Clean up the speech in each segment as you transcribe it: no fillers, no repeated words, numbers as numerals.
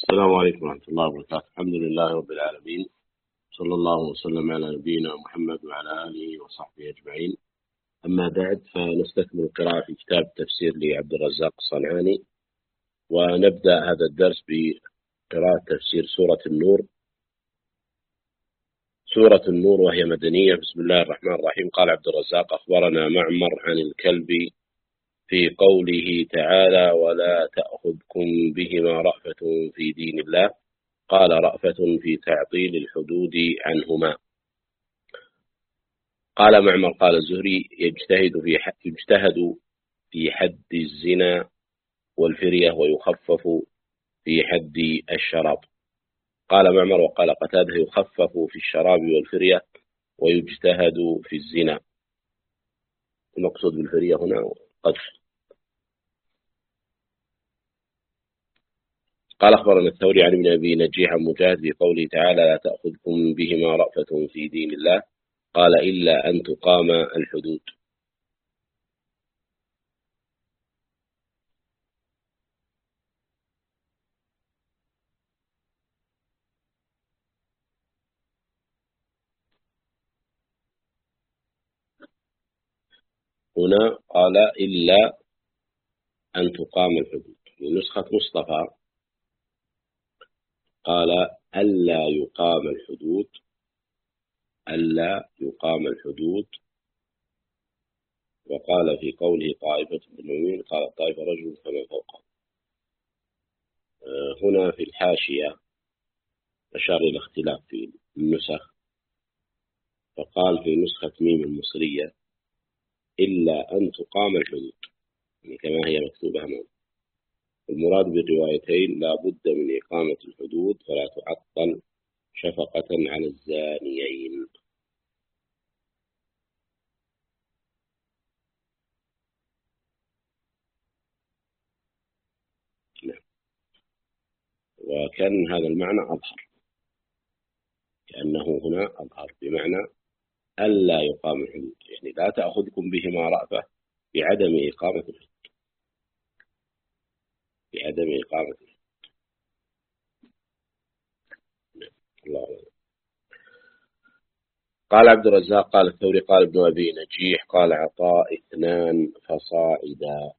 السلام عليكم ورحمة الله وبركاته. الحمد لله رب العالمين، صلى الله وسلم على نبينا محمد وعلى آله وصحبه أجمعين. أما بعد، فنستكمل القراءة في كتاب تفسير لعبد الرزاق الصنعاني، ونبدأ هذا الدرس بقراءة تفسير سورة النور. سورة النور وهي مدنية. بسم الله الرحمن الرحيم. قال عبد الرزاق: أخبرنا معمر عن الكلب في قوله تعالى: ولا تأخذكم بهما رأفة في دين الله. قال: رأفة في تعطيل الحدود عنهما. قال معمر: قال الزهري: يجتهد في حد الزنا والفرية، ويخفف في حد الشراب. قال معمر: وقال قتادة: يخفف في الشراب والفرية، ويجتهد في الزنا. المقصود بالفرية هنا قذف. قال: أخبرنا الثوري عن ابن أبي نجيح عن مجاهد في قوله تعالى: لا تأخذكم بهما رأفة في دين الله. قال: إلا أن تقام الحدود. هنا قال: إلا أن تقام الحدود. في نسخة مصطفى قال: ألا يقام الحدود، ألا يقام الحدود. وقال في قوله طائفة بالمؤمنين، قال الطائفة رجل فمن فوقه. هنا في الحاشية أشار إلى اختلاف في النسخ، فقال في نسخة ميم المصرية: إلا أن تقام الحدود، يعني كما هي مكتوبة هنا. المراد بالروايتين: لا بد من إقامة الحدود، فلا تعطل شفقة على الزانيين. نعم. وكان هذا المعنى أظهر، كأنه هنا أظهر بمعنى ألا يقام الحدود، يعني لا تأخذكم بهما رأفة بعدم إقامة الحدود، بعدم إقامة الحدود. الله أعلم. قال عبد الرزاق: قال الثوري: قال ابن أبي نجيح: قال عطاء: 2 فصاعدا.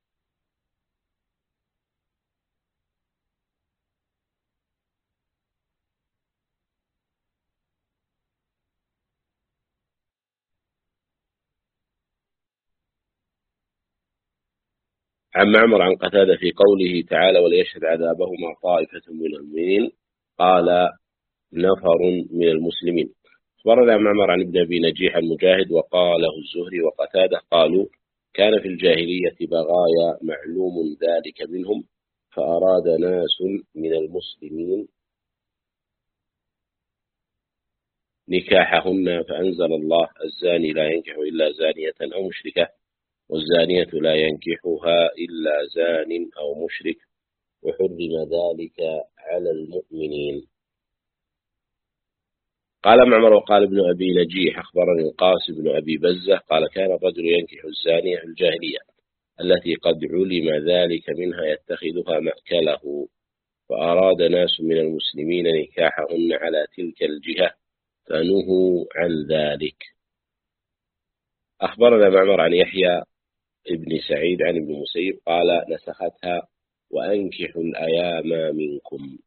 عن معمر عن قتادة في قوله تعالى: وليشهد عذابهما طائفة من المؤمنين. قال: نفر من المسلمين. أخبرنا معمر عن ابن أبي نجيح المجاهد، وقاله الزهري وقتادة قالوا: كان في الجاهلية بغايا معلوم ذلك منهم، فأراد ناس من المسلمين نكاحهن، فأنزل الله: الزاني لا ينكح إلا زانية أو مشركة، والزانية لا ينكحها إلا زان أو مشرك، وحرم ذلك على المؤمنين. قال معمر: وقال ابن أبي نجيح: أخبرني القاسم بن أبي بزة قال: كان الرجل ينكح الزانية في الجاهلية التي قد علم ذلك منها، يتخذها مأكله، فأراد ناس من المسلمين نكاحهن على تلك الجهة، فنهوا عن ذلك. أخبرنا معمر عن يحيى ابن سعيد عن ابن مسيب قال: نسختها: وأنكحوا الأيام منكم.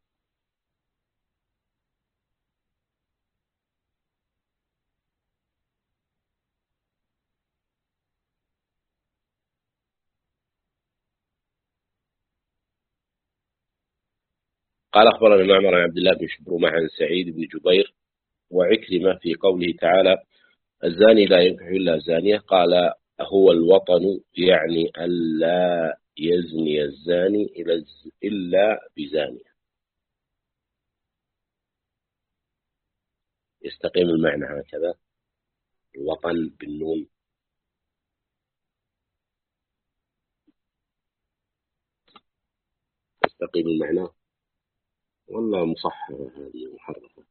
قال: أخبرنا معمر عن عبد الله بن شبرمة عن سعيد بن جبير وعكرمة في قوله تعالى: الزاني لا ينكح إلا زانية. قال: هو الوطن، يعني ألا يزني الزاني إلا بزانية. يستقيم المعنى هكذا، الوطن بالنون. يستقيم المعنى، والله مصحرة هذه محرفة.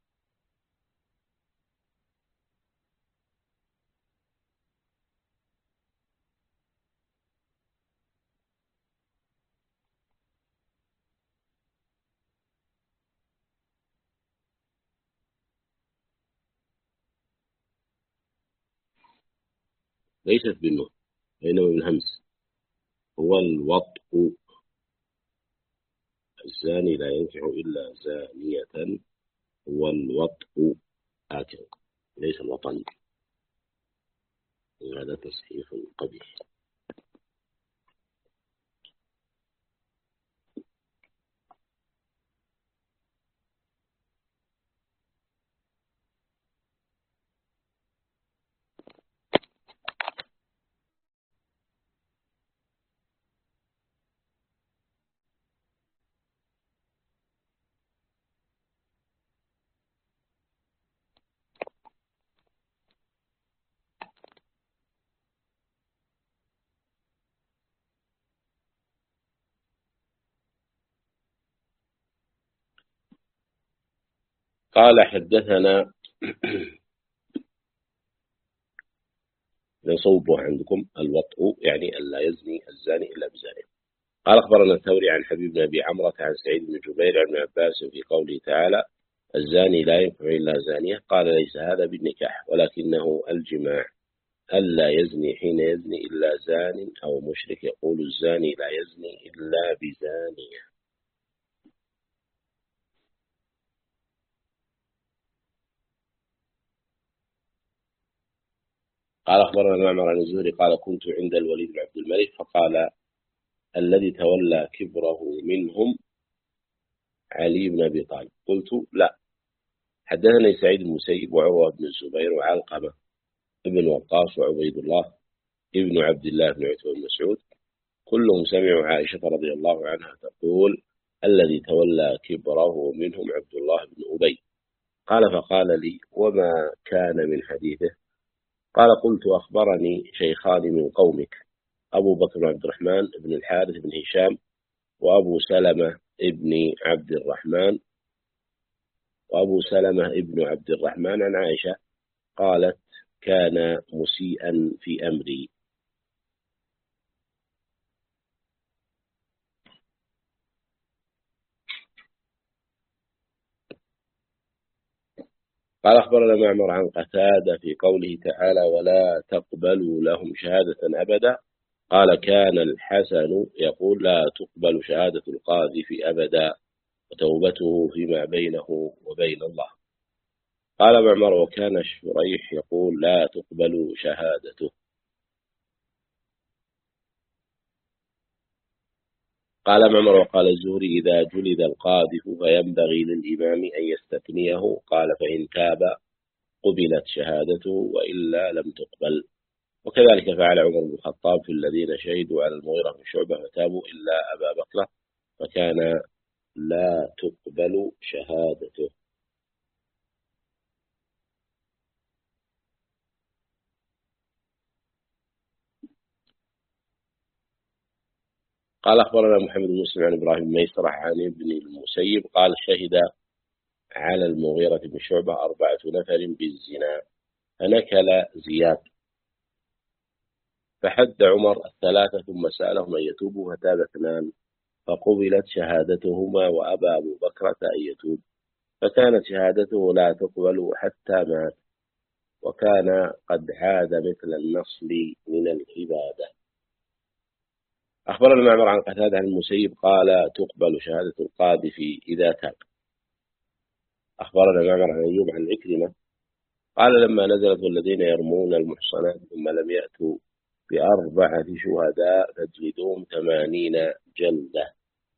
ليست بالنون وإنما بالهمس. هو الوطء. الزاني لا ينكح إلا زانية. هو الوطء هكذا، ليس الوطن. هذا تصحيح قبيح. قال حدثنا نصوبه عندكم الوطء يعني ألا يزني الزاني إلا بزانية. قال أخبرنا الثوري عن حبيب بن أبي عمرة عن سعيد بن جبير عن ابن عباس في قوله تعالى الزاني لا ينكح إلا زانية. قال ليس هذا بالنكاح ولكنه الجماع. ألا يزني حين يزني إلا زان أو مشرك. يقول الزاني لا يزني إلا بزانية. قال أخبرنا معمر عن الزهري قال كنت عند الوليد بن عبد الملك فقال الذي تولى كبره منهم علي بن أبي طالب. قلت لا. حدثني سعيد بن المسيب وعروة بن الزبير وعلقمة ابن وقاص وعبيد الله ابن عبد الله بن عتبة بن مسعود كلهم سمعوا عائشة رضي الله عنها تقول الذي تولى كبره منهم عبد الله بن أبي. قال فقال لي وما كان من حديثه؟ قال قلت أخبرني شيخان من قومك أبو بكر بن عبد الرحمن بن الحارث بن هشام وأبو سلمة ابن عبد الرحمن عن عائشة قالت كان مسيئا في أمري. قال أخبرنا معمر عن قتادة في قوله تعالى ولا تقبلوا لهم شهادة أبدا. قال كان الحسن يقول لا تقبل شهادة القاذف أبدا وتوبته فيما بينه وبين الله. قال معمر وكان شريح يقول لا تقبل شهادته. قال معمر وقال الزهري إذا جلد القاذف فينبغي للإمام أن يستثنيه. قال فإن تاب قبلت شهادته وإلا لم تقبل. وكذلك فعل عمر بن الخطاب في الذين شهدوا على المغيرة بن شعبة فتابوا إلا أبا بكر فكان لا تقبل شهادته. قال أخبرنا محمد بن مسلم عن إبراهيم بن ميسرة عن ابن المسيب قال شهد على المغيرة بن شعبة 4 نفر بالزنا فنكل زياد فحد عمر 3 ثم سألهم أن يتوبوا فتاب 2 فقبلت شهادتهما وأبى أبو بكرة أن يتوب فكانت شهادته لا تقبل حتى مات وكان قد عاد مثل النصل من العبادة. أخبرنا معمر عن قتادة عن المسيب قال تقبل شهادة القاذف إذا تاب. أخبرنا معمر عن أيوب عن عكرمة قال لما نزلت والذين يرمون المحصنات ثم لم يأتوا ب4 شهداء فاجلدوهم 80 جلدة.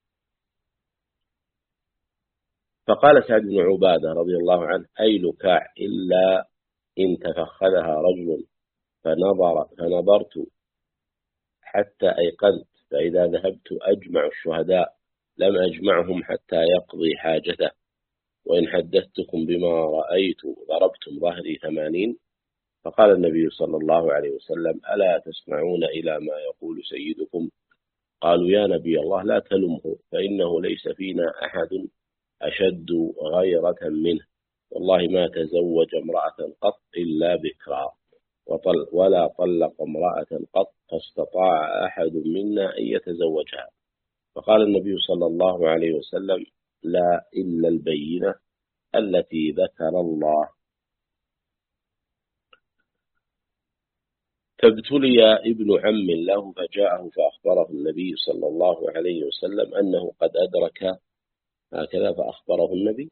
فقال سعد بن عبادة رضي الله عنه أي لكاع إلا إن تفخذها رجل فنظرت حتى أيقنت فإذا ذهبت أجمع الشهداء لم أجمعهم حتى يقضي حاجته وإن حدثتكم بما رأيت ضربتم ظهري 80. فقال النبي صلى الله عليه وسلم ألا تسمعون إلى ما يقول سيدكم؟ قالوا يا نبي الله لا تلمه فإنه ليس فينا أحد أشد غيرة منه والله ما تزوج امرأة قط إلا بكرا ولا طلق امرأة قط فاستطاع أحد منا أن يتزوجها. فقال النبي صلى الله عليه وسلم لا إلا البينة التي ذكر الله. فابتلي ابن عم له فجاءه فأخبره النبي صلى الله عليه وسلم أنه قد أدرك هكذا، فأخبره النبي.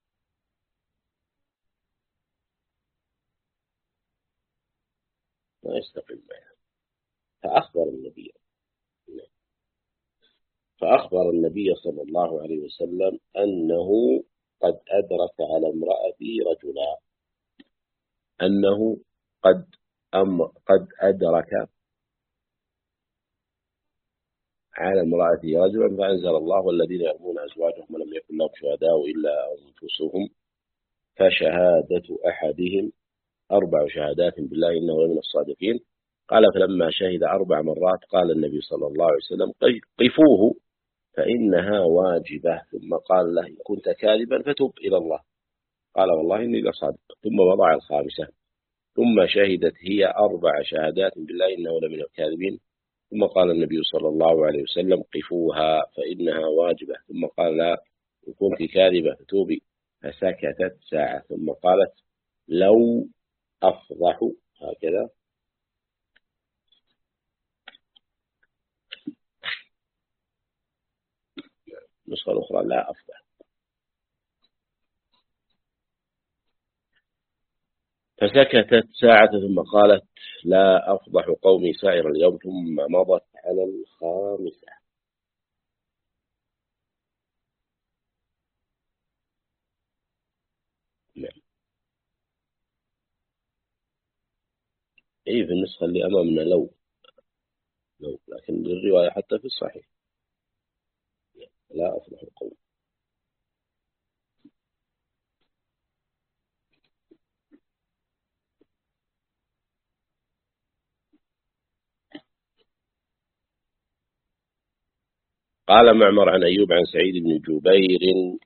ما يستقيم معه. فأخبر النبي صلى الله عليه وسلم أنه قد أدرك على امرأتي رجلا، أنه قد أدرك على امرأته رجلا، فأنزل الله: والذين يرمون أزواجهم ولم يكن لهم شهداء إلا أنفسهم فشهادة أحدهم 4 شهادات بالله إنه لمن الصادقين. قال: فلما شهد 4 مرات قال النبي صلى الله عليه وسلم: قفوه فإنها واجبة. ثم قال له: إن كنت كاذبا فتب إلى الله. قال: والله إني لصادق. ثم وضع الخامسة، ثم شهدت هي 4 شهادات بالله إنه لمن الكاذبين. ثم قال النبي صلى الله عليه وسلم: قفوها فإنها واجبة. ثم قال: لا، إن كنت كاذبة فتوبي. فسكتت ساعة، ثم قالت: لو أفضح، هكذا. النسخة الأخرى: لا أفضح. فسكتت ساعة ثم قالت: لا أفضح قومي سائر اليوم. ثم مضت على الخامسة. نعم. إيه، في النسخة اللي أمامنا لو، لكن الرواية حتى في الصحيح: لا أفضح قومي. قال معمر عن أيوب عن سعيد بن جبير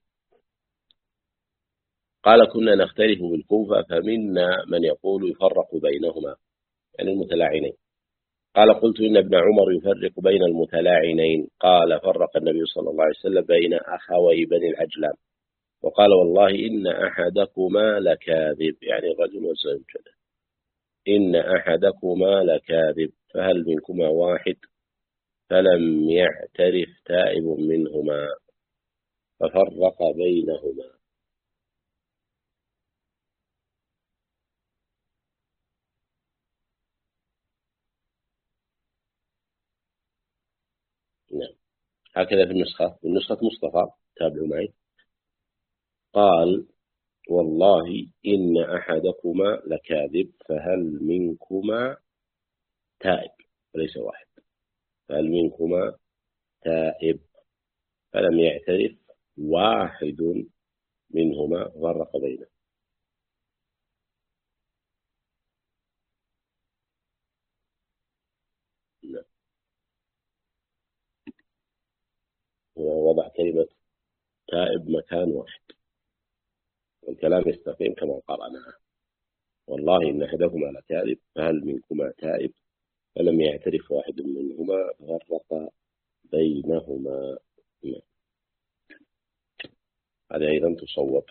قال: كنا نختلف بالكوفة فمنا من يقول يفرق بينهما، يعني المتلاعنين. قال: قلت: إن ابن عمر يفرق بين المتلاعنين. قال: فرق النبي صلى الله عليه وسلم بين أخوي بني العجلان، وقال: والله إن أحدكما لكاذب، يعني الرجل والزوجة، إن أحدكما لكاذب، فهل منكما واحد؟ فلم يعترف تائب منهما ففرق بينهما. نعم. هكذا في النسخة مصطفى، تابعوا معي. قال: والله إن أحدكما لكاذب، فهل منكما تائب، وليس واحد، فهل منكما تائب؟ فلم يعترف واحد منهما فرق بينه. نعم. ووضع كلمة تائب مكان واحد، والكلام يستقيم كما قرأناه: والله إن أحدكما لكاذب، فهل منكما تائب؟ فلم يعترف واحد منهما فرق بينهما. نعم. هذا أيضا تصوب.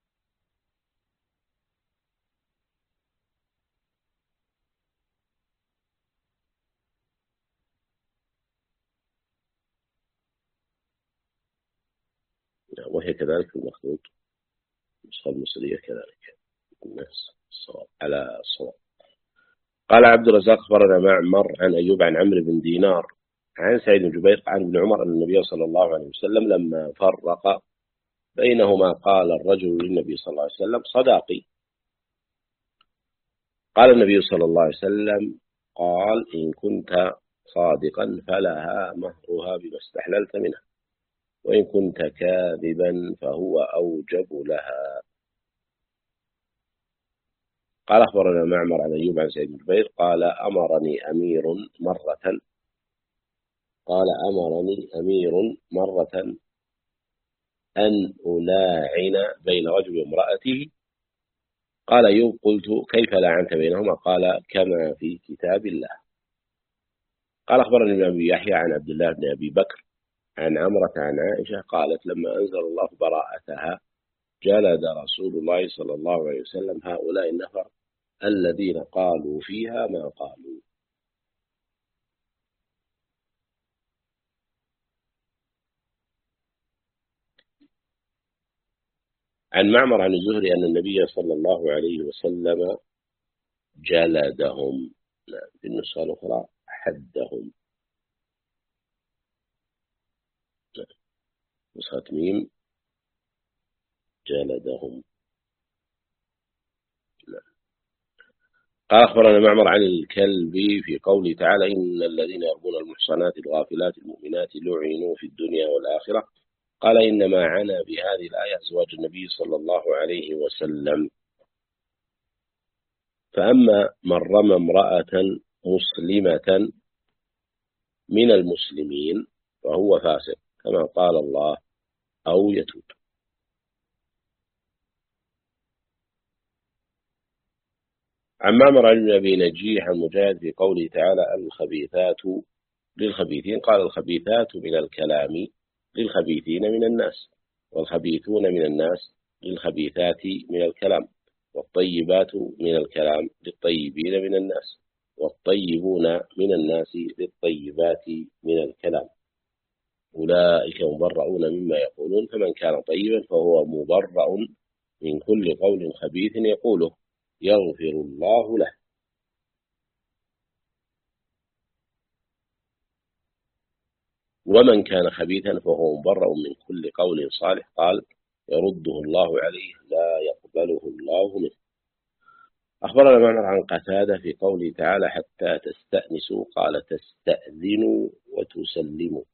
نعم. وهي كذلك في المخطوط، النسخة المصرية كذلك نفس الصواب، على الصواب. قال عبد الرزاق: أخبرنا معمر عن أيوب عن عمرو بن دينار عن سعيد بن جبير عن ابن عمر أن النبي صلى الله عليه وسلم لما فرق بينهما قال الرجل للنبي صلى الله عليه وسلم: صداقي. قال النبي صلى الله عليه وسلم: قال: إن كنت صادقا فلها مهرها بما استحللت منها، وإن كنت كاذبا فهو أوجب لها. قال: أخبرنا معمر عن أيوب عن سعيد بن جبير قال: أمرني أمير مرة أن ألاعن بين رجل وامرأته. قال أيوب: قلت: كيف لاعنت بينهما؟ قال: كما في كتاب الله. قال: أخبرني ابن أبي يحيى عن عبد الله بن أبي بكر عن عمرة عن عائشة قالت: لما أنزل الله براءتها جلد رسول الله صلى الله عليه وسلم هؤلاء النفر الذين قالوا فيها ما قالوا. عن معمر عن الزهري أن النبي صلى الله عليه وسلم جلدهم. في النسخة الأخرى حدهم. نسخة ميم جلدهم. قال أخبرنا معمر عن الكلبي في قوله تعالى إن الذين يرمون المحصنات الغافلات المؤمنات لعنوا في الدنيا والآخرة. قال إنما عنى بهذه الآية أزواج النبي صلى الله عليه وسلم. فأما من رمى امرأة مسلمة من المسلمين فهو فاسق كما قال الله أو يتوب. عن معمر عن أبي نجيح عن مجاهد في قوله تعالى الخبيثات للخبيثين. قال الخبيثات من الكلام للخبيثين من الناس، والخبيثون من الناس للخبيثات من الكلام، والطيبات من الكلام للطيبين من الناس، والطيبون من الناس للطيبات من الكلام. أولئك مبرؤون مما يقولون، فمن كان طيبا فهو مبرأ من كل قول خبيث يقوله يغفر الله له. ومن كان خبيثا فهو مبرأ من كل قول صالح قال يرده الله عليه لا يقبله الله منه. أخبرنا معمر عن قتادة في قوله تعالى حتى تستأنسوا قال تستأذنوا وتسلموا.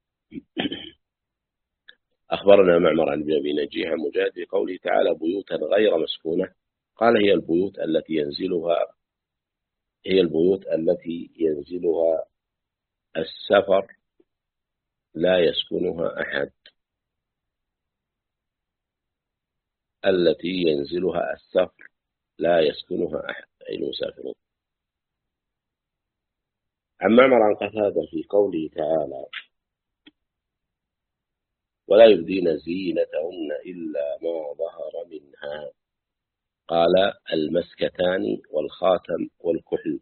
أخبرنا معمر عن أبي نجيح عن مجاهد في قوله تعالى بيوتا غير مسكونة. قال هي البيوت التي ينزلها السفر لا يسكنها أحد. التي ينزلها السفر لا يسكنها أحد أي المسافرون. عن معمر عن قتادة في قوله تعالى ولا يبدين زينتهن إلا ما ظهر منها. قال المسكتان والخاتم والكحل.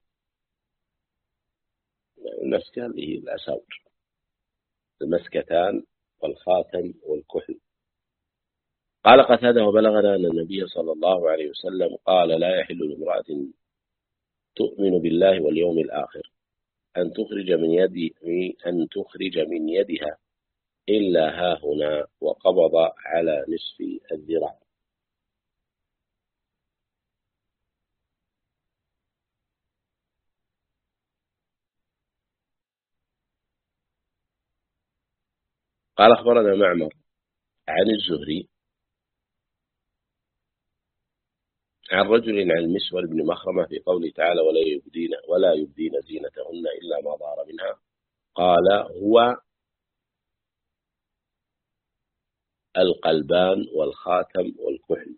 المسكة اللي هي الأساور، المسكتان والخاتم والكحل. قال قتادة وبلغنا أن النبي صلى الله عليه وسلم قال لا يحل لامرأة تؤمن بالله واليوم الآخر أن تخرج من يدها إلا ها هنا، وقبض على نصف الذراع. قال أخبرنا معمر عن الزهري عن رجل عن المسور بن مخرمة في قوله تعالى ولا يبدين زينتهن إلا ما ظهر منها. قال هو القلبان والخاتم والكحل.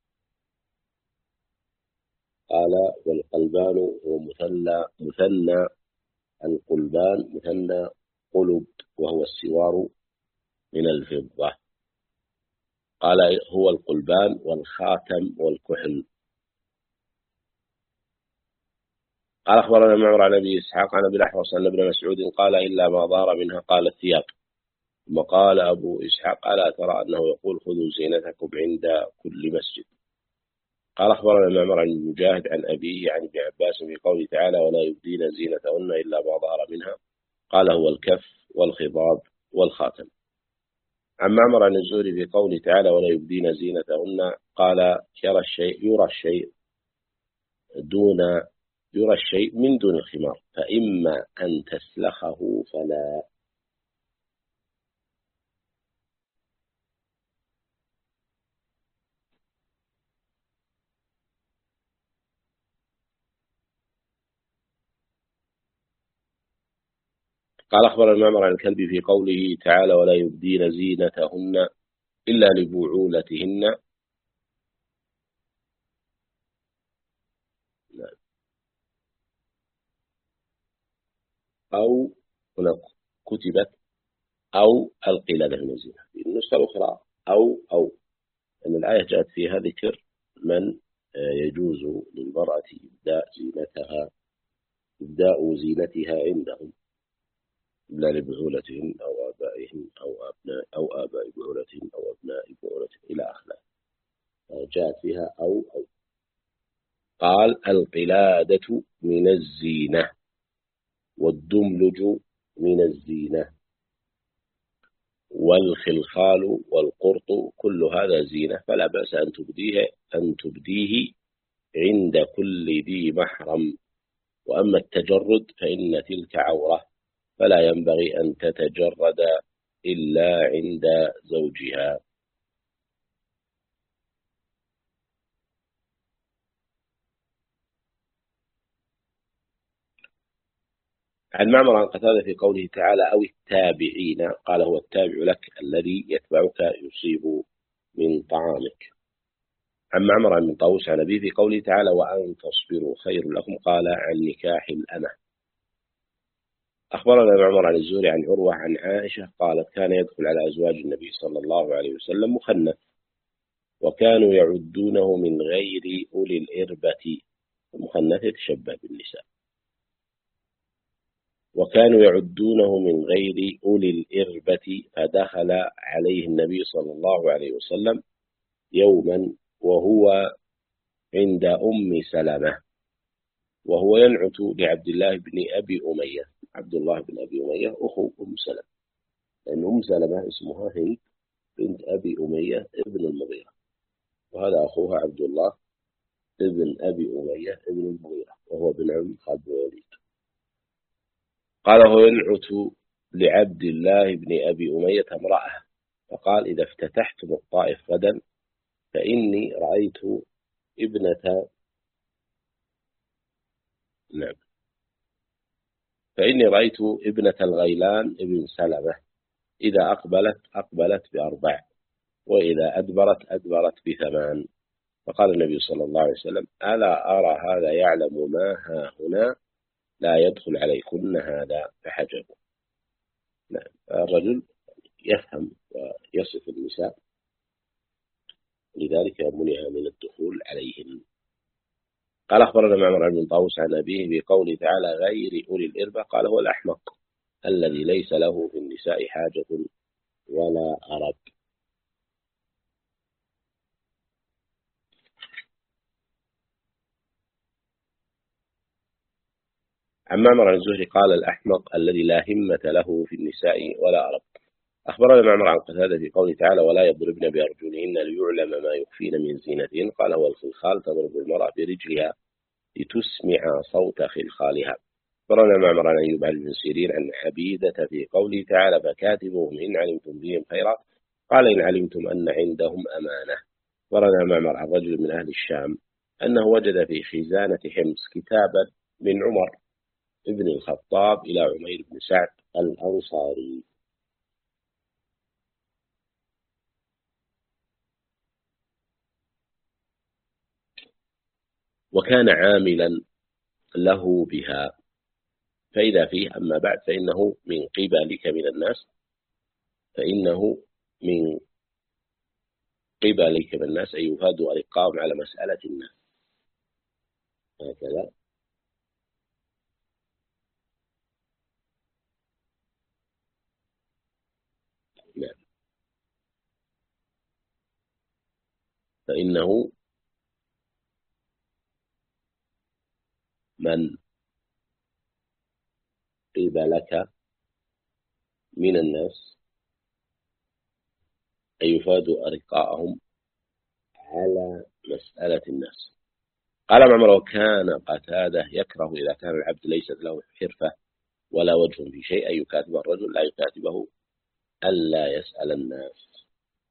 قال والقلبان هو مثنى القلبان مثنى قلب وهو السوار من الفضة. قال هو القلبان والخاتم والكحل. قال أخبرنا معمر عن أبي إسحاق عن أبي الأحوص أن ابن مسعود قال إلا ما ظهر منها قال الثياب. ثم قال أبو إسحاق ألا ترى أنه يقول خذوا زينتكم عند كل مسجد. قال أخبرنا معمر عن مجاهد عن أبيه عن ابن عباس في قوله تعالى ولا يبدين زينتهن إلا ما ظهر منها. قال هو الكف والخضاب والخاتم. عن معمر عن الزهري في قوله تعالى ولا يبدين زينتهن قال يرى الشيء من دون الخمار فإما أن تسلخه فلا. قال أخبر المعمر عن الكلب في قوله تعالى ولا يبدين زينتهن إلا لبعولتهن. أو هنا كتبت أو القلادة من الزينة. في النسخة الأخرى أو أن الآية جاءت فيها ذكر من يجوز للمرأة إبداء زينتها عندهم إلا لبعولتهن أو آبائهن أو آباء بعولتهن أو أبناء بعولتهن إلى آخره. جاءت فيها أو. قال القلادة من الزينة، والدملج من الزينة، والخلخال والقرط كل هذا زينة، فلا بأس أن تبديه عند كل ذي محرم. وأما التجرد فإن تلك عورة، فلا ينبغي أن تتجرد إلا عند زوجها. عن معمر عن قتادة في قوله تعالى أو التابعين، قال هو التابع لك الذي يتبعك يصيب من طعامك. عن معمر عن طاووس عن أبيه في قوله تعالى وأن تصبروا خير لكم، قال عن نكاح الأمة. أخبرنا معمر عن الزهري عن عروة عن عائشة قالت كان يدخل على أزواج النبي صلى الله عليه وسلم مخنث، وكانوا يعدونه من غير أولي الإربة. المخنث يتشبه بالنساء. وكانوا يعدونه من غير أولي الإربة، فدخل عليه النبي صلى الله عليه وسلم يوما وهو عند أم سلمة، وهو ينعت لعبد الله بن أبي أمية. عبد الله بن أبي أمية أخو أم سلمة، لأن أم سلمة اسمها هند بنت أبي أمية ابن المغيرة، وهذا أخوها عبد الله ابن أبي أمية ابن المغيرة، وهو بن عم خالد بن الوليد. قال هو ينعت لعبد الله بن أبي أمية امرأة، فقال إذا افتتحتم الطائف غدا فإني رأيت ابنة نعم فإني رأيت ابنة الغيلان ابن سلمة إذا أقبلت ب4، وإذا أدبرت ب8. فقال النبي صلى الله عليه وسلم ألا أرى هذا يعلم ما ها هنا، لا يدخل عليكن هذا، فحجبه. نعم، الرجل يفهم ويصف النساء، لذلك منع من الدخول عليهن. قال أخبرنا معمر بن طاووس عن أبيه بقوله تعالى غير أولي الإربة، قال هو الأحمق الذي ليس له في النساء حاجة ولا أرب. عن معمر عن الزهري قال الأحمق الذي لا همة له في النساء ولا أرب. أخبرنا معمر عن قتادة في قوله تعالى ولا يضربن بأرجلهن ليعلم ما يخفين من زينتهن، قال هو الخلخال تضرب المرأة برجلها لتسمع صوت خلخالها. أخبرنا معمر عن أيوب عن ابن سيرين عن عبيدة في قوله تعالى فكاتبوهم إن علمتم بهم خيرا، قال إن علمتم أن عندهم أمانة. أخبرنا معمر عن رجل من أهل الشام أنه وجد في خزانة حمص كتابا من عمر ابن الخطاب إلى عمير بن سعد الأنصاري. وكان عاملا له بها، فإذا فيه أما بعد فإنه من قبلك من الناس، فإنه من قبلك من الناس أي يفاد أرقاهم على مسألة الناس، هكذا. نعم، فإنه من قبلك من الناس أي يفاد أرقاءهم على مسألة الناس. قال معمر وكان قتادة يكره إذا كان العبد ليست له حرفة ولا وجه في شيء أن يكاتب الرجل، لا يكاتبه ألا يسأل الناس،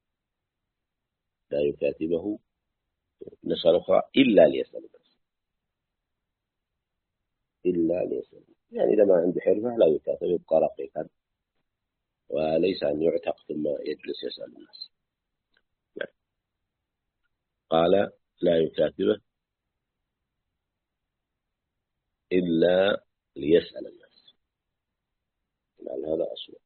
لا يكاتبه نسأل أخرى إلا ليسأل الناس، إلا ليسأل. يعني إذا ما عنده حرفة لا يكاتب، يبقى رقيقا، وليس أن يعتق ثم يجلس يسأل الناس. نعم. قال لا يكاتبه إلا ليسأل الناس، قال هذا أصوات.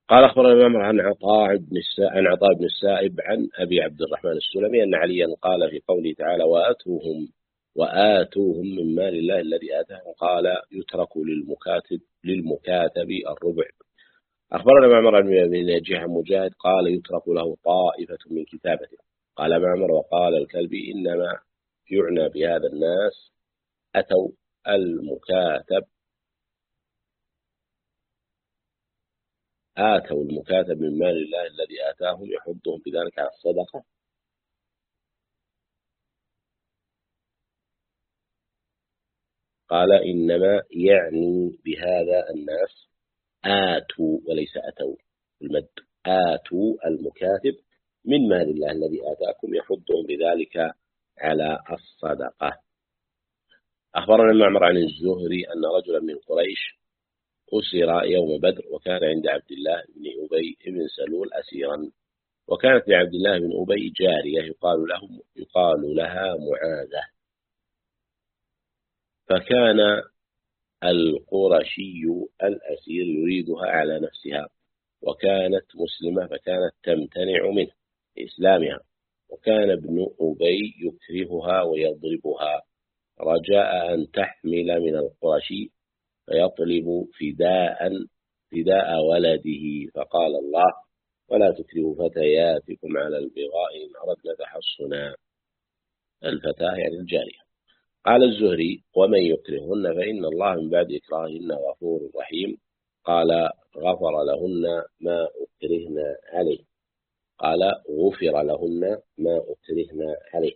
قال أخبرنا معمر عن عطاء بن السائب عن أبي عبد الرحمن السلمي أن عليا قال في قوله تعالى وآتوهم من مال الله الذي آتاهم قال يترك للمكاتب الربع. أخبرنا معمر بن نجيح عن مجاهد قال يترك له طائفة من كتابته. قال معمر وقال الكلبي إنما يعنى بهذا الناس آتوا المكاتب من مال الله الذي آتاهم يحضهم بذلك على الصدقة. قال إنما يعني بهذا الناس آتوا وليس أتوا المد، آتوا المكاتب من مال الله الذي آتاكم يحضهم بذلك على الصدقة. أخبرنا معمر عن الزهري أن رجلا من قريش أسر يوم بدر وكان عند عبد الله بن أبي بن سلول أسيرا، وكانت لعبد الله بن أبي جارية يقال لها معاذة، فكان القرشي الأسير يريدها على نفسها، وكانت مسلمة فكانت تمتنع منه إسلامها، وكان ابن أبي يكرهها ويضربها رجاء أن تحمل من القرشي فيطلب فداء ولده، فقال الله ولا تكرهوا فتياتكم على البغاء إن أردنا تحصنا. الفتاة يعني الجارية. قال الزهري ومن يكرهن فإن الله من بعد إكراههن غفور رحيم. قال غفر لهن ما أكرهن عليه. قال غفر لهن ما أكرهن عليه.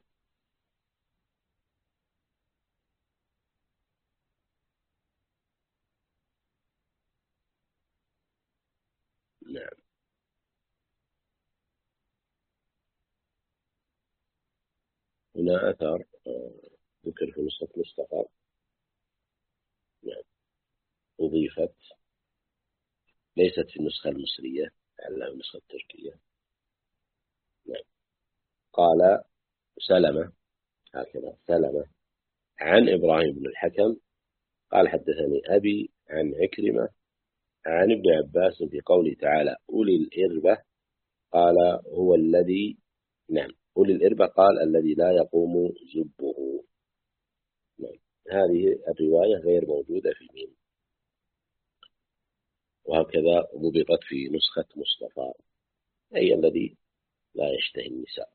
نعم. هنا أثر ذكر في نسخة مصطفى، نعم، أضيفت، ليست في النسخة المصرية، لعلها النسخة التركية. نعم. قال سلمة، هكذا سلمة عن إبراهيم بن الحكم قال حدثني أبي عن عكرمة عن ابن عباس في قوله تعالى أولي الإربة، قال هو الذي، نعم، أولي الإربة قال الذي لا يقوم زبه. نعم. هذه الرواية غير موجودة في مين، وهكذا ضبطت في نسخة مصطفى، أي الذي لا يشتهي النساء.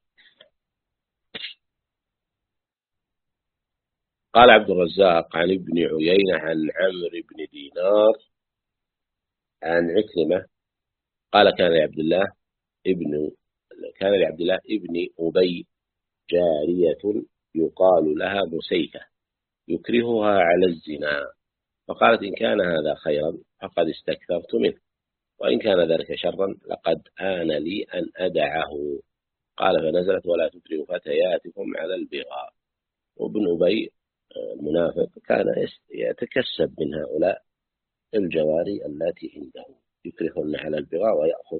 قال عبد الرزاق عن ابن عيينة عن عمرو بن دينار عن عكرمة قال كان لعبد الله ابن أبي جارية يقال لها مسيكة يكرهها على الزنا، فقالت إن كان هذا خيرا فقد استكثرت منه، وإن كان ذلك شرا لقد آن لي أن أدعه. قال فنزلت ولا تكرهوا فتياتكم على البغاء. وابن أبي المنافق كان يتكسب من هؤلاء الجواري التي عنده، يكرهن على البغاء ويأخذ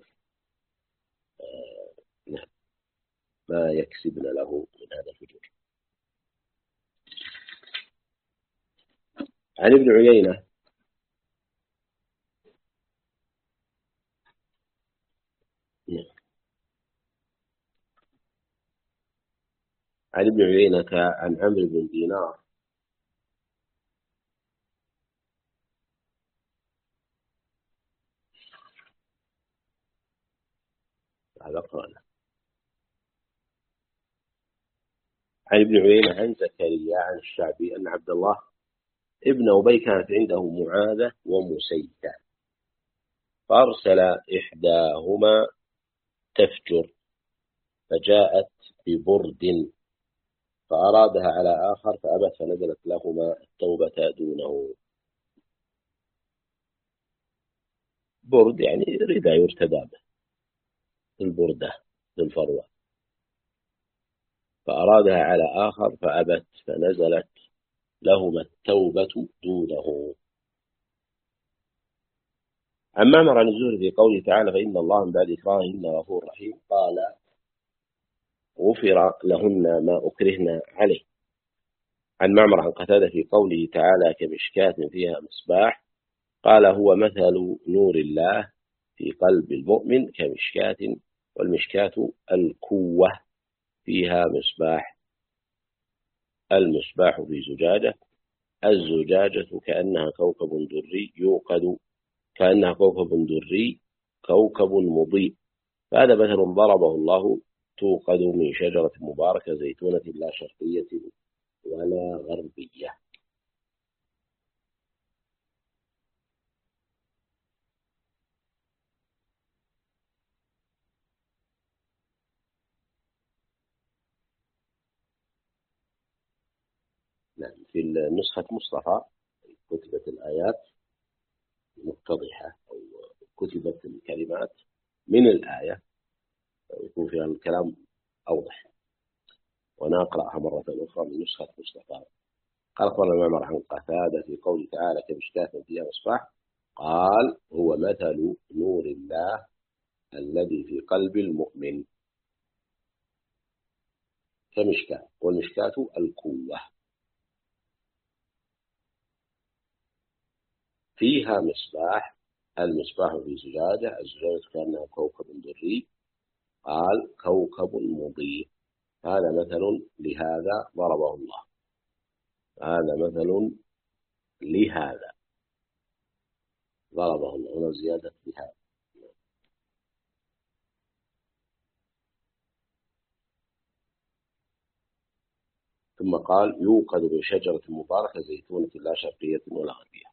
ما يكسبن له من هذا الفجور. عن ابن عيينة عن ابن عيينة عن عمرو بن دينار هذا قال عن ابن عيينة عن زكريا عن الشعبي أن عبد الله ابن أبي كانت عنده معاذة ومسيكة، فأرسل إحداهما تفجر فجاءت ببرد فأرادها على آخر فأبت، فنزلت لهما التوبة دونه. برد يعني رداء يرتدى به، البردة للفروة، فأرادها على آخر فأبت، فنزلت لهما التوبة دونه. عن معمر عن الزهري في قوله تعالى فإن الله من بعد إكراههن غفور رحيم قال غفر لهن ما أكرهن عليه. عن معمر عن قتادة في قوله تعالى كمشكاة فيها مصباح قال هو مثل نور الله في قلب المؤمن كمشكاة، والمشكاة الكوة فيها مصباح، المصباح في زجاجة، الزجاجة كأنها كوكب دري يوقد، كأنها كوكب دري كوكب مضيء. فهذا مثل ضربه الله، توقد من شجرة مباركة زيتونة لا شرقية ولا غربية. نعم، في النسخة مصطفى كتبت الآيات متضحة، أو كتبت الكلمات من الآية يكون فيها الكلام أوضح. وأنا أقرأها مرة أخرى من نسخة مصطفى. قال أخبرنا معمر عن قتادة في قوله تعالى كمشكاة فيها مصباح، قال هو مثل نور الله الذي في قلب المؤمن كمشكاة، والمشكاة الكوة فيها مصباح، المصباح في زجاجة، الزجاجة كأنها كوكب دري، قال كوكب مضيء. هذا مثل لهذا ضربه الله، هذا مثل لهذا ضربه الله، هنا زيادة لهذا. ثم قال يوقد من شجرة مباركة زيتونة لا شرقية ولا غربية.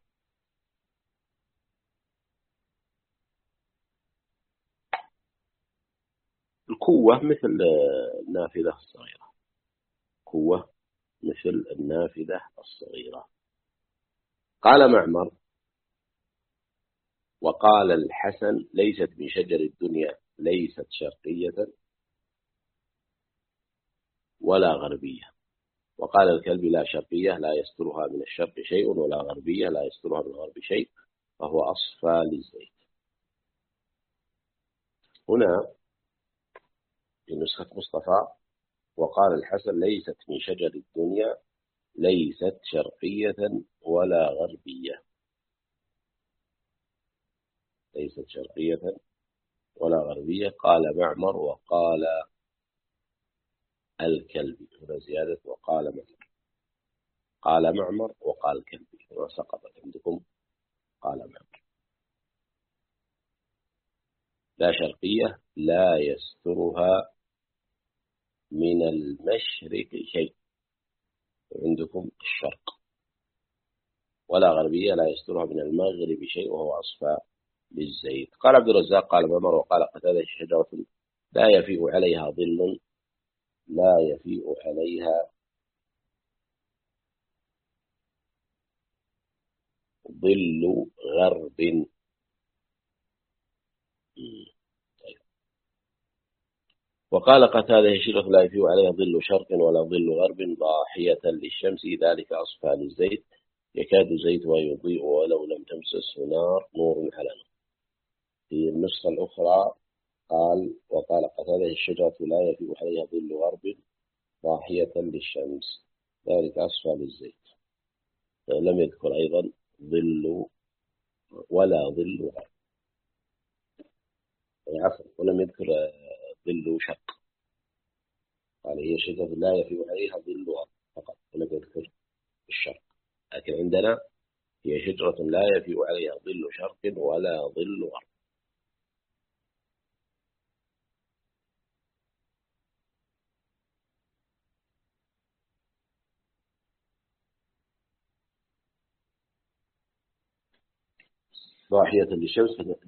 الكوة مثل النافذة الصغيرة، كوة مثل النافذة الصغيرة. قال معمر وقال الحسن ليست من شجر الدنيا، ليست شرقية ولا غربية. وقال الكلب لا شرقية لا يسترها من الشرق شيء، ولا غربية لا يسترها من الغرب شيء، فهو أصفى للزيت. هنا في نسخة مصطفى وقال الحسن ليست من شجر الدنيا، ليست شرقية ولا غربية، ليست شرقية ولا غربية. قال معمر وقال الكلبي، هنا زيادة وقال معمر، قال معمر وقال الكلبي، هنا سقطت عندكم قال معمر. لا شرقية لا يسترها من المشرق شيء، عندكم الشرق. ولا غربية لا يسترها من المغرب شيء، وهو أصفى للزيت. قال عبد الرزاق قال معمر وقال قتادة شجرة لا يفيء عليها ظل، لا يفيء عليها ظل غرب. وقال قتادة شجرة لا يفيء عليها ظل شرق ولا ظل غرب ضاحية للشمس، ذلك أصفى للزيت يكاد زيتها يضيء ولو لم تمسسه نار، نور على نور. في النسخة الأخرى قال وقال قتادة الشجرة لا يفيء عليها ظل غرب ضاحية للشمس، ذلك أصفى للزيت. لم يذكر أيضا ظل ولا ظل غرب، عفوا، ولم يذكر ظل شق. قال هي شجرة لا يفيء عليها ظل غرب فقط، ولم يذكر الشرق. لكن عندنا هي شجرة لا يفيء عليها ظل شرق ولا ظل غرب. ضاحية للشمس،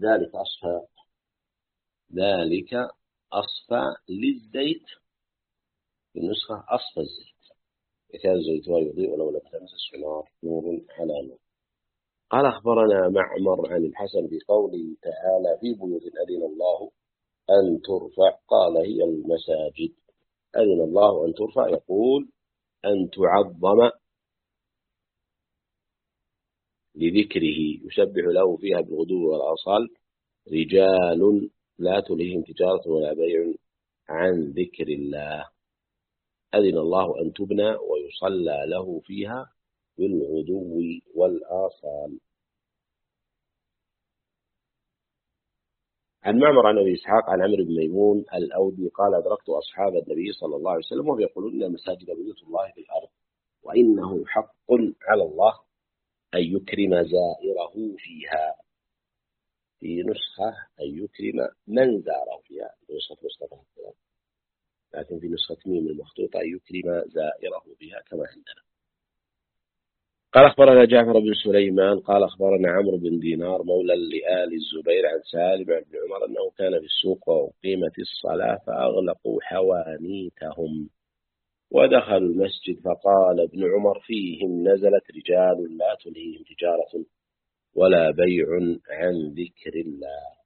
ذلك أصفى للزيت. في النسخة أصفى الزيت يكاد زيتها يضيء ولو لم تمسسه نار، نور على نور. قال أخبرنا معمر عن الحسن بقوله تعالى في بيوت أذن الله أن ترفع، قال هي المساجد. أذن الله أن ترفع يقول أن تعظم لذكره، يسبح له فيها بالغدو والآصال رجال لا تلهيهم تجارة ولا بيع عن ذكر الله. أذن الله أن تبنى ويصلى له فيها بالغدو والآصال. عن معمر عن أبي إسحاق عن عمرو بن ميمون الأودي قال أدركت أصحاب النبي صلى الله عليه وسلم وهم يقولون إن المساجد بيوت الله في الأرض وإنه حق على الله أن يكرم زائره فيها. في نسخة أن يكرم من زاره فيها، في نسخة مصطفى، لكن في نسخة ميم المخطوطة أن يكرم زائره فيها كما عندنا. قال أخبرنا جعفر بن سليمان قال أخبرنا عمرو بن دينار مولى لآل الزبير عن سالم بن عمر أنه كان في السوق وأقيمت الصلاة فأغلقوا حوانيتهم ودخلوا المسجد فقال ابن عمر فيهم نزلت رجال لا تلهيهم تجارة ولا بيع عن ذكر الله.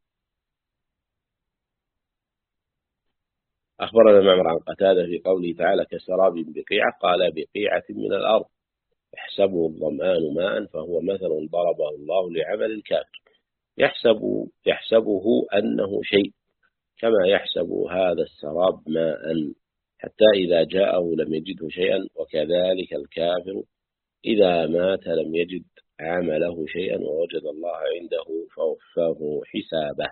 أخبرنا معمر عن قتادة في قوله تعالى كسراب بقيعة قال بقيعة من الأرض يحسبه الظمآن ماء فهو مثل ضربه الله لعمل الكافر يحسبه أنه شيء كما يحسب هذا السراب ماء حتى إذا جاءه لم يجده شيئا وكذلك الكافر إذا مات لم يجد عمله شيئا ووجد الله عنده فوفاه حسابه.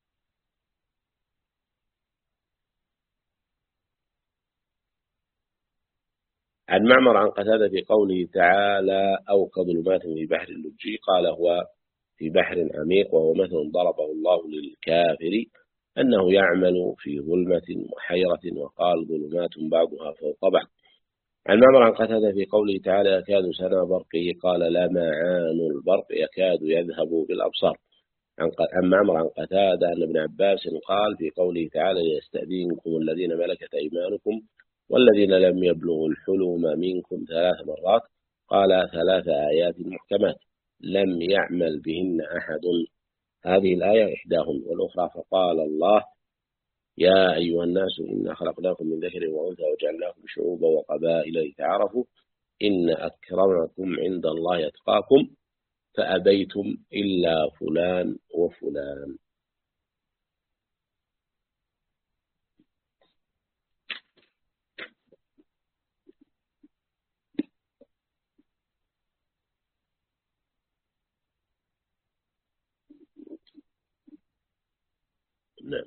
عن معمر عن قتادة في قوله تعالى أو كظلمات في بحر اللجي قال هو في بحر عميق وهو مثل ضربه الله للكافر أنه يعمل في ظلمة وحيرة وقال ظلمات بعضها فوق بعض. عن معمر عن قتادة في قوله تعالى يكاد سنا برقه قال لمعان البرق يكاد يذهب بالأبصار. عن معمر عن قتادة أن ابن عباس قال في قوله تعالى يستأذنكم الذين ملكت أيمانكم والذين لم يبلغوا الحلم منكم 3 مرات قال 3 آيات محكمات لم يعمل بهن أحد. هذه الآية إحداهن والأخرى فقال الله يا أيها الناس إنا خلقناكم من ذكر وأنثى وجعلناكم شعوبا وقبائل لتعارفوا إن أكرمكم عند الله يتقاكم فأبيتم إلا فلان وفلان. نعم.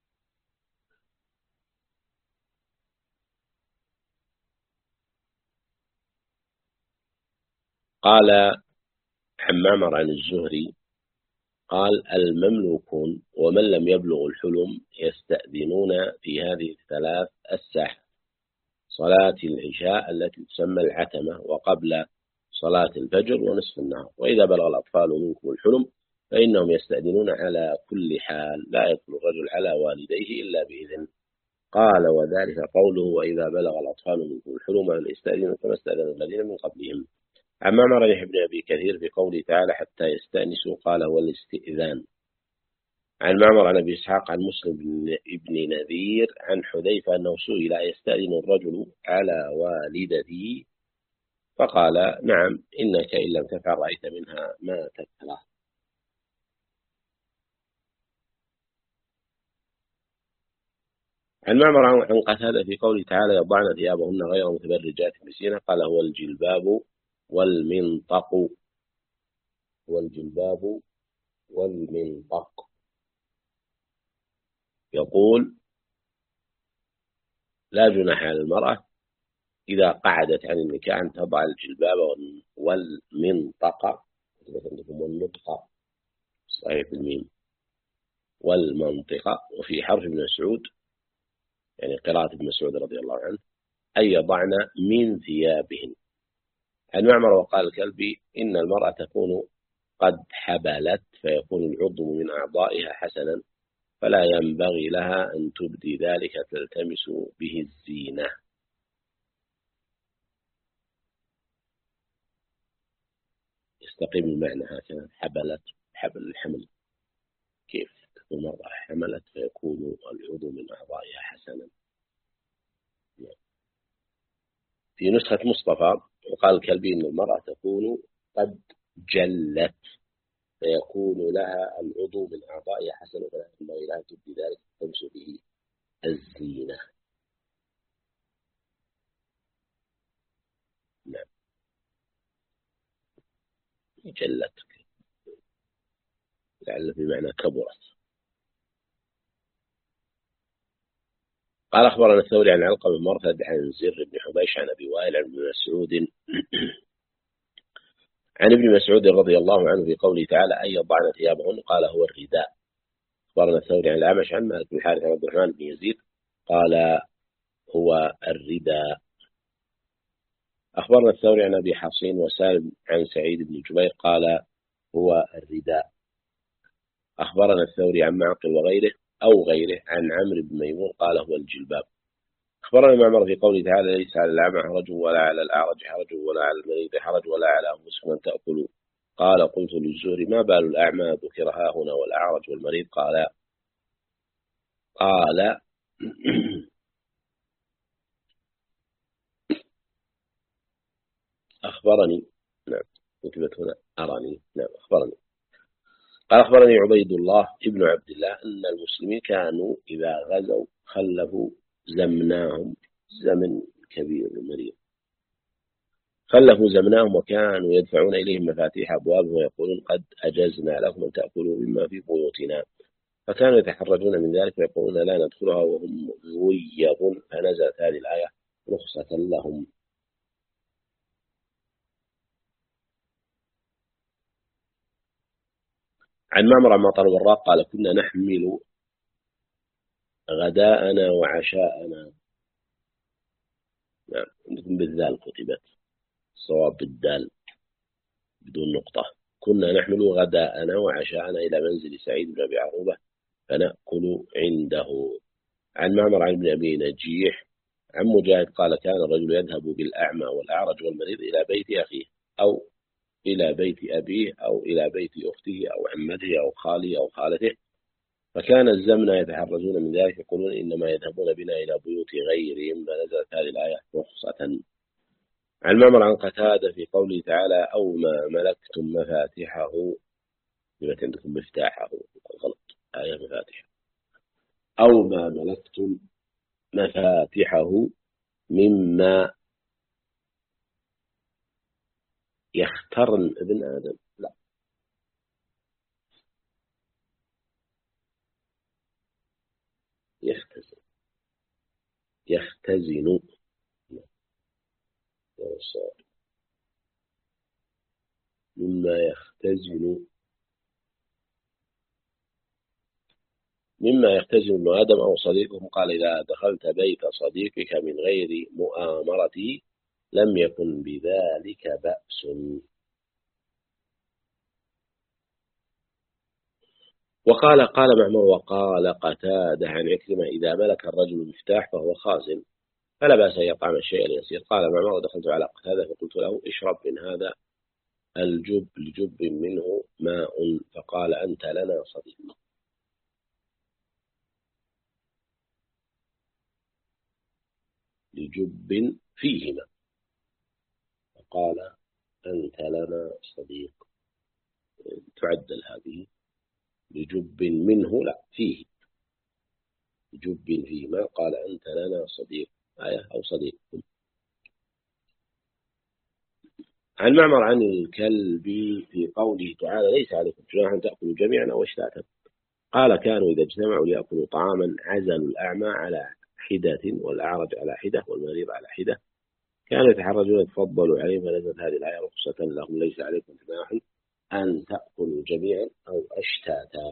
قال حمامر عن الزهري قال المملوكون ومن لم يبلغ الحلم يستأذنون في هذه ال3 الساعة صلاة العشاء التي تسمى العتمة وقبل صلاة الفجر ونصف النهار وإذا بلغ الأطفال منكم الحلم فإنهم يستأذنون على كل حال لا يدخل الرجل على والديه إلا بإذن. قال وذلك قوله وإذا بلغ الأطفال منكم الحلم فليستأذنوا كما استأذن الذين من قبلهم. عن معمر بن أبي كثير في قوله تعالى حتى يستأنسوا قال هو الاستئذان. عن معمر عن أبي إسحاق عن مسلم بن نذير عن حذيفة أنه سئل يستأذن الرجل على والدته فقال نعم إنك إن لم تفعل رأيت منها ما تكره. عن معمر عن قتادة في قوله تعالى يضعن ثيابهن غير متبرجات بزينة قال هو الجلباب والمنطق. والجلباب والمنطق. يقول لا جناح على المرأة إذا قعدت عن النكاح أن تضع الجلباب والمنطقة والنطقة صحيح بالميم والمنطقة وفي حرف ابن مسعود يعني قراءة ابن مسعود رضي الله عنه أن يضعن من ثيابهن. عن معمر وقال الكلبي إن المرأة تكون قد حبلت فيكون العضو من أعضائها حسنا فلا ينبغي لها أن تبدي ذلك تلتمس به الزينة. يستقيم المعنى هكذا حبلت حبل الحمل كيف تكون مرأة حملت فيكون العضو من أعضائها حسنا. في نسخة مصطفى وقال الكلبي إن المرأة تكون قد جلت فيكون لها العضو من أعضائها حسنا فلا ينبغي لها تبدي ذلك تلتمس به الزينة. نعم. جلت لعل بمعنى كبرت. قال أخبرنا الثوري عن علقمة بن مرثد عن زر بن حبيش عن أبي وائل عن ابن مسعود عن ابن مسعود رضي الله عنه في قوله تعالى أن يضعن ثيابهن قال هو الرداء. أخبرنا الثوري عن الأعمش عن مالك بن الحارث عن عبد الرحمن بن يزيد قال هو الرداء. أخبرنا الثوري عن أبي حصين وسالم عن سعيد بن جبير قال هو الرداء. أخبرنا الثوري عن معقل وغيره أو غيره عن عمرو بن ميمون قال هو الجلباب. أخبرنا معمر في قوله تعالى ليس على الأعمى حرج ولا على الأعرج حرج ولا على المريض حرج ولا على أنفسكم أن تأكلوا. قال قلت للزهري ما بال الأعمى ذكر ها هنا والأعرج والمريض قال أخبرني نعم كتبت هنا أراني نعم أخبرني قال أخبرني عبيد الله ابن عبد الله أن المسلمين كانوا إذا غزوا خلفوا زمناهم زمن كبير المريض خلفوا زمناهم وكانوا يدفعون إليهم مفاتيح أبوابهم ويقولون قد أجزنا لكم أن تأكلوا مما في بيوتنا فكانوا يتحرجون من ذلك ويقولون لا ندخلها وهم غيظ فنزلت هذه الآية رخصة لهم. عن معمر عن مطر الوراق قال كنا نحمل غداءنا وعشاءنا نعم عندكم بالذال كتبت صواب بالدال بدون نقطة. كنا نحمل غداءنا وعشاءنا إلى منزل سعيد بن أبي عروبة فنأكل عنده. عن معمر عن ابن أبي نجيح عن مجاهد قال كان الرجل يذهب بالأعمى والأعرج والمريض إلى بيت أخيه أو إلى بيت أبيه أو إلى بيت أخته أو عمته أو خاله أو خالته فكان الزمن يتحرزون من ذلك يقولون إنما يذهبون بنا إلى بيوت غيرهم فنزلت هذه الآية رخصة. عن معمر عن قتادة في قوله تعالى أو ما ملكتم مفاتحه لما عندكم مفتاحه غلط آية مفاتحه أو ما ملكتم مفاتحه مما يخترن ابن آدم لا يختزن مما يختزن ابن آدم أو صديقهم قال إذا دخلت بيت صديقك من غير مؤامرته لم يكن بذلك بأس. وقال معمر وقال قتادة عن عكرمة إذا ملك الرجل المفتاح فهو خازن فلا بأس أن يطعم الشيء اليسير. قال معمر ودخلت على قتادة فقلت له اشرب من هذا الجب لجب منه ماء فقال أنت لنا صديق. لجب فيه ماء فقال أنت لنا صديق تعدل هذه لجب منه لا فيه جب فيه ماء قال أنت لنا صديق آية أو صديق. عن معمر عن الكلب في قوله تعالى ليس عليكم جناح أن تأكلوا جميعا أو اشتاتا قال كانوا إذا اجتمعوا ليأكلوا طعاما عزلوا الأعمى على حدة والأعرج على حدة والمريض على حدة كانوا يتحرجون يتفضلوا عليهم فنزلت هذه الآية رخصة لهم ليس عليكم جناح أن تأكلوا جميعا أو أشتاتا.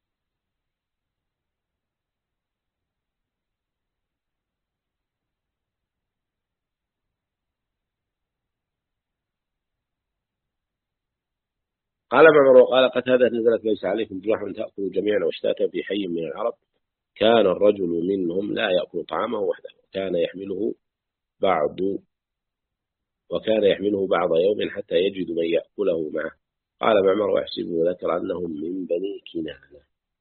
قال معمر وقال قتادة نزلت ليس عليكم جناح أن تأكلوا جميعا أو أشتاتا في حي من العرب كان الرجل منهم لا يأكل طعامه وحده وكان يحمله بعض يوم حتى يجد من يأكله معه. قال معمر ويحسبه ذكر أنهم من بني كنانة.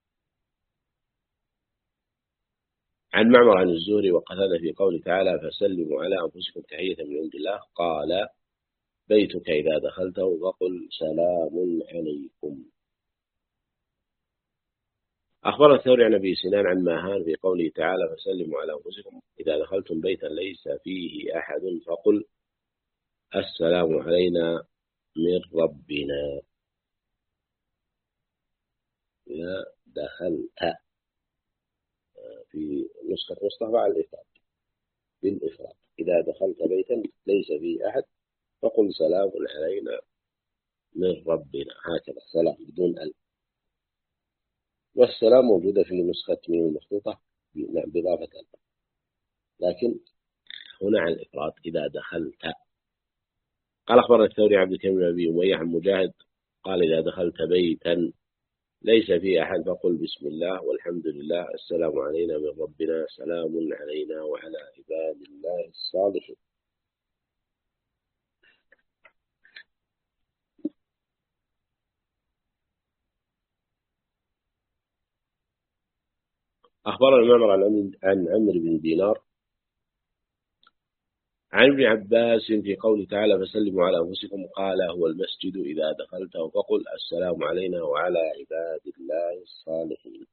عن معمر عن الزهري وقتادة في قوله تعالى فسلموا على أنفسكم تحية من عند الله قال بيتك إذا دخلته فقل سلام عليكم. أخبر الثوري عن أبي سنان عن ماهان في قوله تعالى فسلموا على أنفسكم إذا دخلتم بيتا ليس فيه أحد فقل السلام علينا من ربنا. إذا دخلت في نسخة مصطفى على الإفراد بالإفراد. إذا دخلت بيتا ليس فيه أحد فقل سلام علينا من ربنا، هكذا سلام بدون ألف. والسلام موجودة في نسخة ميم المخطوطة بإضافة ألف، لكن هنا عن الإفراد إذا دخلت. قال أخبرنا الثوري عبد الكريم بن أبي أمية عن مجاهد قال إذا دخلت بيتا ليس فيه أحد فقل بسم الله والحمد لله السلام علينا من ربنا سلام علينا وعلى عباد الله الصالحين. أخبرنا معمر عن عمرو بن دينار عن ابن عباس في قوله تعالى فسلموا على أنفسكم قال هو المسجد إذا دخلته فقل السلام علينا وعلى عباد الله الصالحين.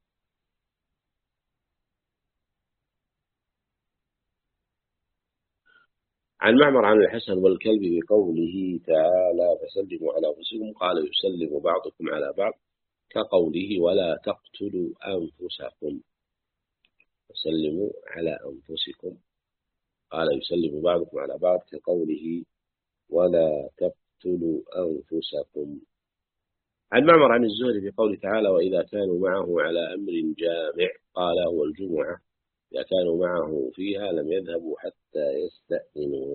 عن معمر عن الحسن والكلبي بقوله تعالى فسلموا على أنفسكم قال يسلم بعضكم على بعض كقوله ولا تقتلوا أنفسكم. فسلموا على أنفسكم قال يسلم بعضكم على بعض كقوله ولا تقتلوا أنفسكم. عن معمر عن الزهري بقوله تعالى وإذا كانوا معه على أمر جامع قال هو الجمعة إذا كانوا معه فيها لم يذهبوا حتى يستأذنوا.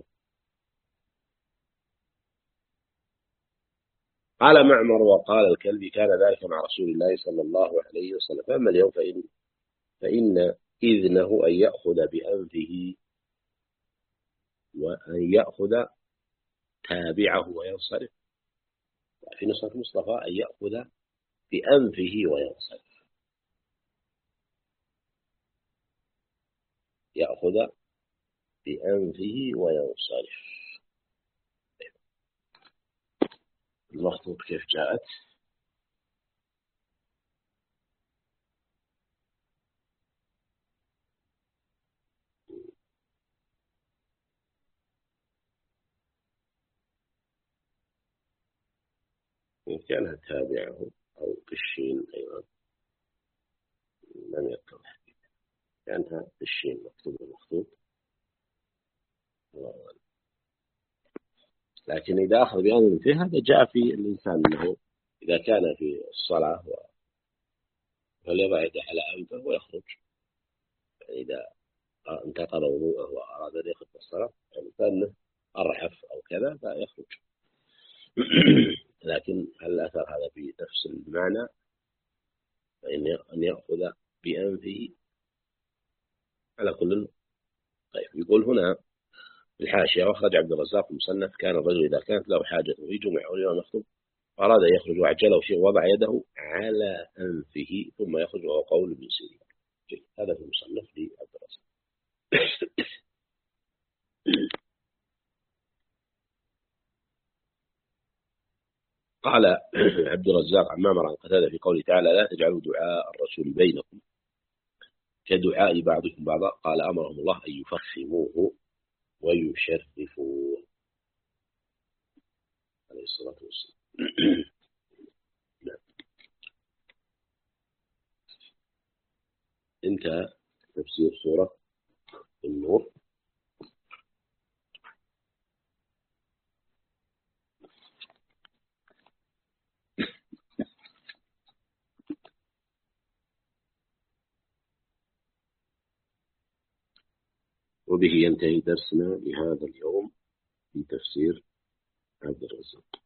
قال معمر وقال الكلبي كان ذلك مع رسول الله صلى الله عليه وسلم، فأما اليوم فإن إذنه أن يأخذ بأنفه وأن يأخذ تابعه وينصرف، في نسخة مصطفى أن يأخذ بأنفه وينصرف، يأخذ بأنفه وينصرف. المخطوط كيف جاءت؟ إن كانها تابعه أو بالشين أيضا لم يتضح، كانها بالشين مكتوب المخطوط، لكن إذا أخذ بأنفه هذا جاء في الإنسان أنه إذا كان في الصلاة فليضع يده على أنفه ويخرج، يعني إذا انتقل وضوءه وأراد أن يخرج الصلاة يعني كأنه أرحف أو كذا فيخرج. لكن هل الأثر هذا بنفس المعنى؟ فإن أن يأخذ بأنفه على كل. طيب يقول هنا الحاشية وأخرج عبد الرزاق المصنف كان الرجل إذا كانت له حاجة في جمع أو يوم يخطب أراد أن يخرج وعجله شيء وضع يده على أنفه ثم يخرج وهو قول ابن سيرين. هذا في المصنف لعبد الرزاق. قال عبد الرزاق عن معمر عن قتادة في قوله تعالى لا تجعلوا دعاء الرسول بينكم كدعاء بعضكم بعضا قال أمرهم الله أن يفخموه ويشرفوه عليه الصلاة والسلام. انتهى تفسير سورة النور. وبه ينتهي درسنا لهذا اليوم في تفسير عبد الرزاق.